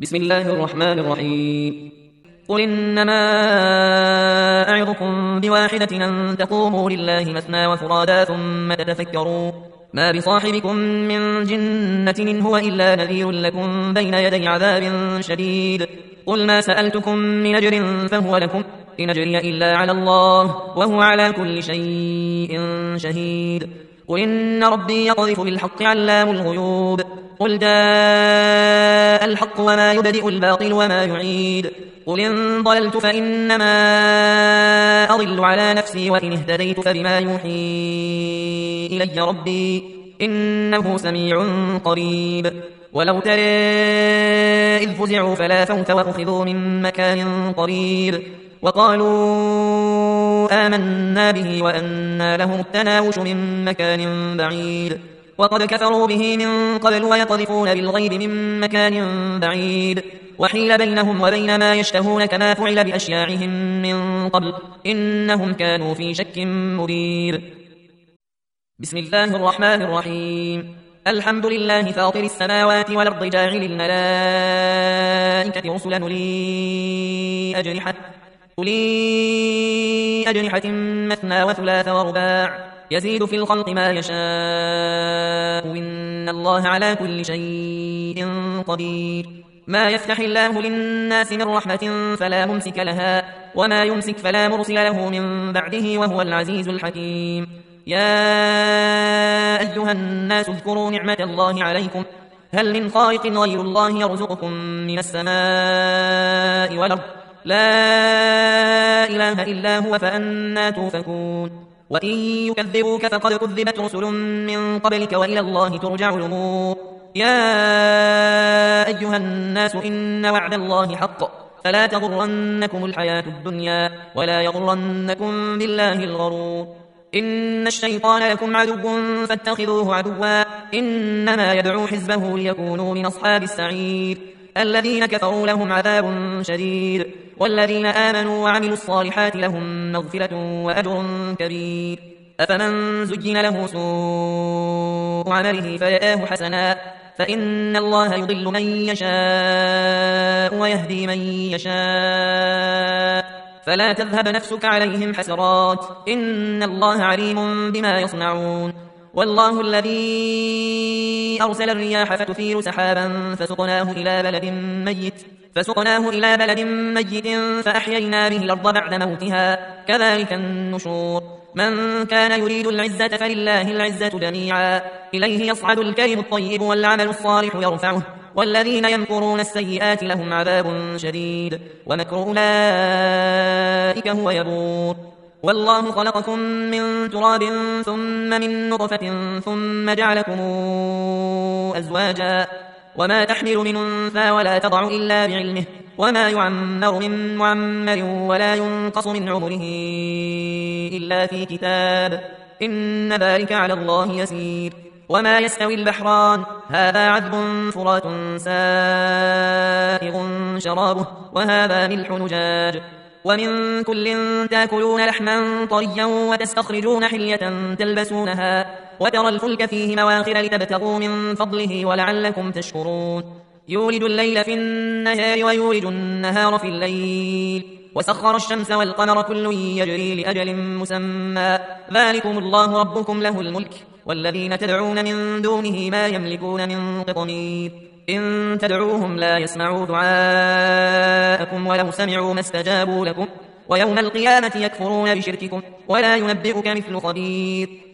بسم الله الرحمن الرحيم. قل إنما أعظكم بواحدة أن تقوموا لله مثنى وفرادا ثم تتفكروا ما بصاحبكم من جنة إن هو إلا نذير لكم بين يدي عذاب شديد. قل ما سألتكم من أجر فهو لكم إن أجري إلا على الله وهو على كل شيء شهيد. قل إن ربي يقذف بالحق علام الغيوب. قل جاء الحق وما يبدئ الباطل وما يعيد. قل إن ضللت فإنما أضل على نفسي وإن اهتديت فبما يوحي إلي ربي إنه سميع قريب. ولو ترى إذ فزعوا فلا فوت وأخذوا من مكان قريب وقالوا آمنا به وأنى لهم التناوش من مكان بعيد وقد كفروا به من قبل ويقذفون بالغيب من مكان بعيد وحيل بينهم وبين ما يشتهون كما فعل بأشياعهم من قبل إنهم كانوا في شك مريب. بسم الله الرحمن الرحيم. الحمد لله فاطر السماوات والأرض جاعل الملائكة رسلا أولي أجنحة مثنى وثلاث ورباع يزيد في الخلق ما يشاء إن الله على كل شيء قدير. ما يفتح الله للناس من رحمة فلا ممسك لها وما يمسك فلا مرسل له من بعده وهو العزيز الحكيم. يا أيها الناس اذكروا نعمة الله عليكم هل من خالق غير الله يرزقكم من السماء والأرض لا إله إلا هو فأنى توفكون. وإن يكذبوك فقد كذبت رسل من قبلك وإلى الله ترجع الأمور. يا أيها الناس إن وعد الله حق فلا تغرنكم الحياة الدنيا ولا يغرنكم بالله الغرور. إن الشيطان لكم عدو فاتخذوه عدوا إنما يدعو حزبه ليكونوا من أصحاب السعير. الذين كفروا لهم عذاب شديد والذين آمنوا وعملوا الصالحات لهم مغفرة وأجر كبير. أفمن زين له سوء عمله فرآه حسنا فإن الله يضل من يشاء ويهدي من يشاء فلا تذهب نفسك عليهم حسرات إن الله عليم بما يصنعون. والله الذي أرسل الرياح فتثير سحابا فسقناه إلى بلد ميت فأحيينا به الأرض بعد موتها كذلك النشور. من كان يريد العزة فلله العزة جميعا إليه يصعد الكلم الطيب والعمل الصالح يرفعه والذين يمكرون السيئات لهم عذاب شديد ومكر أولئك هو يبور. والله خلقكم من تراب ثم من نطفة ثم جعلكم أزواجا وما تحمل من أنثى ولا تضع إلا بعلمه وما يعمر من معمر ولا ينقص من عمره إلا في كتاب إن ذلك على الله يسير. وما يستوي البحران هذا عذب فرات سائغ شرابه وهذا ملح نجاج ومن كل تاكلون لحما طريا وتستخرجون حلية تلبسونها وترى الفلك فيه مواخر لتبتغوا من فضله ولعلكم تشكرون. يولد الليل في النهار ويولد النهار في الليل وسخر الشمس والقمر كل يجري لأجل مسمى ذلكم الله ربكم له الملك والذين تدعون من دونه ما يملكون من قطمير. إن تدعوهم لا يسمعوا دعاءكم ولو سمعوا ما استجابوا لكم ويوم القيامة يكفرون بشرككم ولا ينبئك مثل خبير.